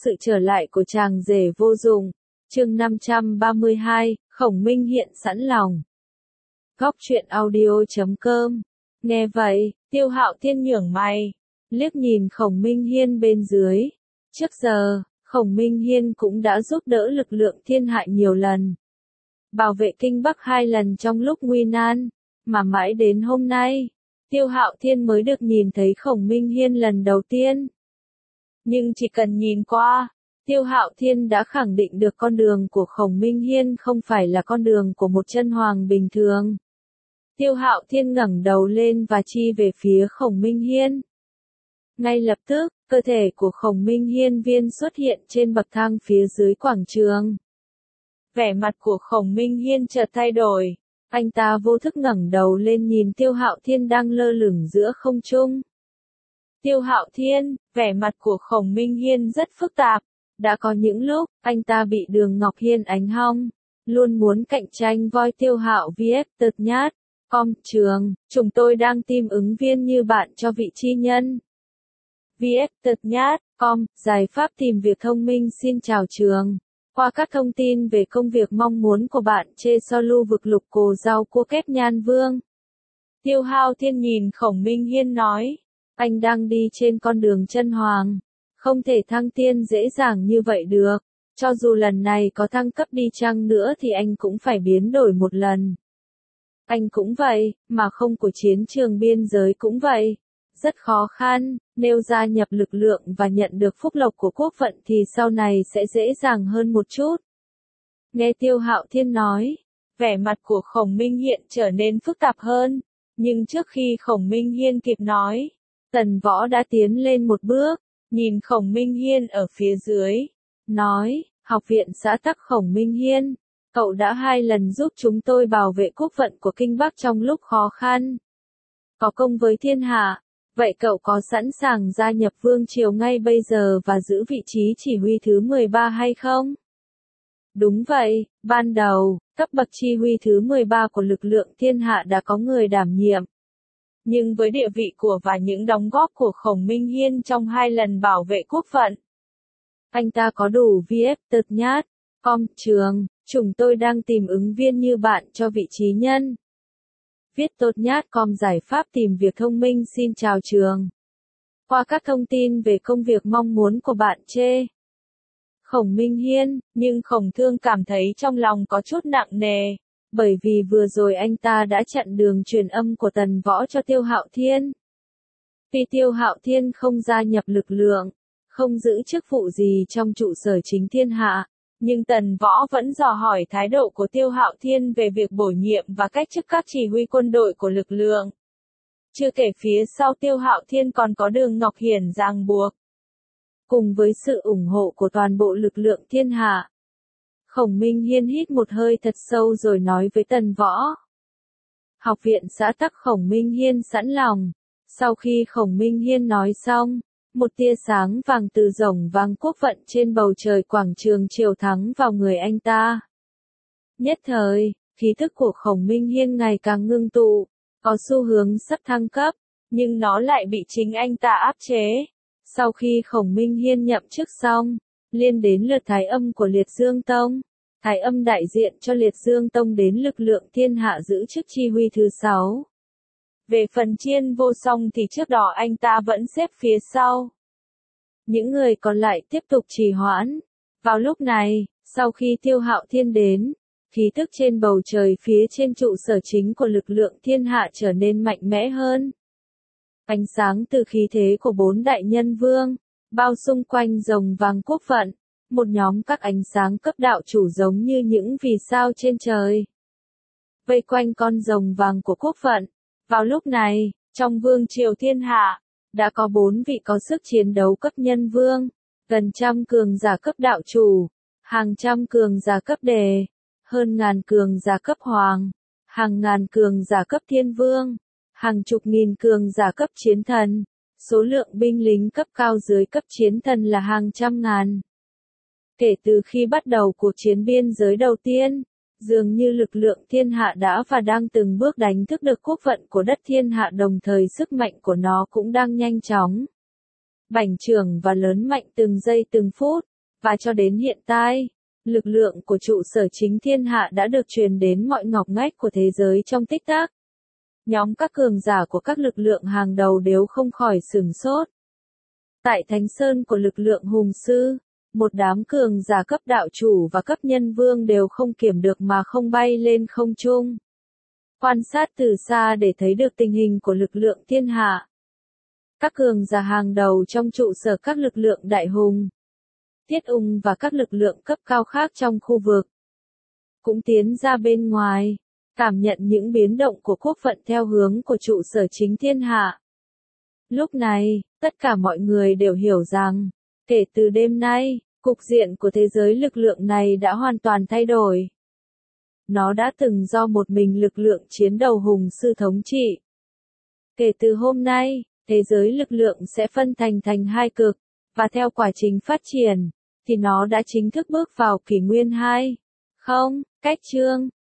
sự trở lại của chàng rể vô dụng. Chương 532, Khổng Minh hiện sẵn lòng. Góc truyện audio.com. Nghe vậy, Tiêu Hạo Thiên nhướng mày, liếc nhìn Khổng Minh Hiên bên dưới. Trước giờ, Khổng Minh Hiên cũng đã giúp đỡ lực lượng thiên hạ nhiều lần, bảo vệ Kinh Bắc 2 lần trong lúc nguy nan, mà mãi đến hôm nay, Tiêu Hạo Thiên mới được nhìn thấy Khổng Minh Hiên lần đầu tiên. Nhưng chỉ cần nhìn qua, Tiêu Hạo Thiên đã khẳng định được con đường của Khổng Minh Hiên không phải là con đường của một chân hoàng bình thường. Tiêu Hạo Thiên ngẩng đầu lên và chi về phía Khổng Minh Hiên. Ngay lập tức, cơ thể của Khổng Minh Hiên viên xuất hiện trên bậc thang phía dưới quảng trường. Vẻ mặt của Khổng Minh Hiên chợt thay đổi, anh ta vô thức ngẩng đầu lên nhìn Tiêu Hạo Thiên đang lơ lửng giữa không trung. Tiêu Hạo Thiên, vẻ mặt của Khổng Minh Hiên rất phức tạp, đã có những lúc, anh ta bị Đường Ngọc Hiên ánh hong, luôn muốn cạnh tranh voi Tiêu Hạo vs Tợt Nhát. Trường, chúng tôi đang tìm ứng viên như bạn cho vị chi nhân. vs Tợt Nhát, giải pháp tìm việc thông minh xin chào trường. Qua các thông tin về công việc mong muốn của bạn chê so lưu vực lục cồ rau cua kép nhan vương. Tiêu Hạo Thiên nhìn Khổng Minh Hiên nói, anh đang đi trên con đường chân hoàng, không thể thăng tiên dễ dàng như vậy được, cho dù lần này có thăng cấp đi chăng nữa thì anh cũng phải biến đổi một lần. Anh cũng vậy, mà không của chiến trường biên giới cũng vậy. Rất khó khăn, nếu gia nhập lực lượng và nhận được phúc lộc của quốc vận thì sau này sẽ dễ dàng hơn một chút. Nghe Tiêu Hạo Thiên nói, vẻ mặt của Khổng Minh Hiên trở nên phức tạp hơn, nhưng trước khi Khổng Minh Hiên kịp nói, Tần Võ đã tiến lên một bước, nhìn Khổng Minh Hiên ở phía dưới, nói, Học viện xã tắc Khổng Minh Hiên, cậu đã 2 lần giúp chúng tôi bảo vệ quốc vận của Kinh Bắc trong lúc khó khăn. Có công với thiên hạ. Vậy cậu có sẵn sàng gia nhập Vương Triều ngay bây giờ và giữ vị trí chỉ huy thứ 13 hay không? Đúng vậy, ban đầu, cấp bậc chỉ huy thứ 13 của lực lượng thiên hạ đã có người đảm nhiệm. Nhưng với địa vị của và những đóng góp của Khổng Minh Hiên trong 2 lần bảo vệ quốc vận, anh ta có đủ vs Tợt Nhát. Trường, chúng tôi đang tìm ứng viên như bạn cho vị trí nhân. Viết Tợt Nhát giải pháp tìm việc thông minh xin chào trường. Qua các thông tin về công việc mong muốn của bạn chê. Khổng Minh Hiên, nhưng Khổng Thương cảm thấy trong lòng có chút nặng nề, bởi vì vừa rồi anh ta đã chặn đường truyền âm của Tần Võ cho Tiêu Hạo Thiên. Vì Tiêu Hạo Thiên không gia nhập lực lượng, không giữ chức vụ gì trong trụ sở chính thiên hạ. Nhưng Tần Võ vẫn dò hỏi thái độ của Tiêu Hạo Thiên về việc bổ nhiệm và cách chức các chỉ huy quân đội của lực lượng. Chưa kể phía sau Tiêu Hạo Thiên còn có Đường Ngọc Hiển ràng buộc. Cùng với sự ủng hộ của toàn bộ lực lượng thiên hạ, Khổng Minh Hiên hít một hơi thật sâu rồi nói với Tần Võ. Học viện xã tắc Khổng Minh Hiên sẵn lòng. Sau khi Khổng Minh Hiên nói xong, một tia sáng vàng từ rồng vàng quốc vận trên bầu trời quảng trường chiếu thắng vào người anh ta. Nhất thời, khí thức của Khổng Minh Hiên ngày càng ngưng tụ, có xu hướng sắp thăng cấp, nhưng nó lại bị chính anh ta áp chế. Sau khi Khổng Minh Hiên nhậm chức xong, liên đến lượt Thái Âm của Liệt Dương Tông. Thái Âm đại diện cho Liệt Dương Tông đến lực lượng thiên hạ giữ chức chi huy thứ 6. Về phần Chiên Vô Song thì trước đó anh ta vẫn xếp phía sau. Những người còn lại tiếp tục trì hoãn. Vào lúc này, sau khi Tiêu Hạo Thiên đến, khí tức trên bầu trời phía trên trụ sở chính của lực lượng thiên hạ trở nên mạnh mẽ hơn. Ánh sáng từ khí thế của 4 đại nhân vương, bao xung quanh rồng vàng quốc vận, một nhóm các ánh sáng cấp đạo chủ giống như những vì sao trên trời. Vây quanh con rồng vàng của quốc vận. Vào lúc này, trong Vương Triều thiên hạ, đã có 4 vị có sức chiến đấu cấp nhân vương, gần trăm cường giả cấp đạo chủ, hàng trăm cường giả cấp đề, hơn ngàn cường giả cấp hoàng, hàng ngàn cường giả cấp thiên vương, hàng chục nghìn cường giả cấp chiến thần, số lượng binh lính cấp cao dưới cấp chiến thần là hàng trăm ngàn. Kể từ khi bắt đầu cuộc chiến biên giới đầu tiên, dường như lực lượng thiên hạ đã và đang từng bước đánh thức được quốc vận của đất thiên hạ, đồng thời sức mạnh của nó cũng đang nhanh chóng bành trưởng và lớn mạnh từng giây từng phút. Và cho đến hiện tại, lực lượng của trụ sở chính thiên hạ đã được truyền đến mọi ngóc ngách của thế giới trong tích tắc. Nhóm các cường giả của các lực lượng hàng đầu đều không khỏi sửng sốt. Tại Thánh Sơn của lực lượng hùng sư, một đám cường giả cấp đạo chủ và cấp nhân vương đều không kiểm được mà không bay lên không trung. Quan sát từ xa để thấy được tình hình của lực lượng thiên hạ. Các cường giả hàng đầu trong trụ sở các lực lượng đại hùng, Tiết Ung và các lực lượng cấp cao khác trong khu vực cũng tiến ra bên ngoài, cảm nhận những biến động của quốc vận theo hướng của trụ sở chính thiên hạ. Lúc này, tất cả mọi người đều hiểu rằng, kể từ đêm nay, cục diện của thế giới lực lượng này đã hoàn toàn thay đổi. Nó đã từng do một mình lực lượng chiến đầu hùng sư thống trị. Kể từ hôm nay, thế giới lực lượng sẽ phân thành hai cực, và theo quá trình phát triển, thì nó đã chính thức bước vào kỷ nguyên 2. Không, cách chương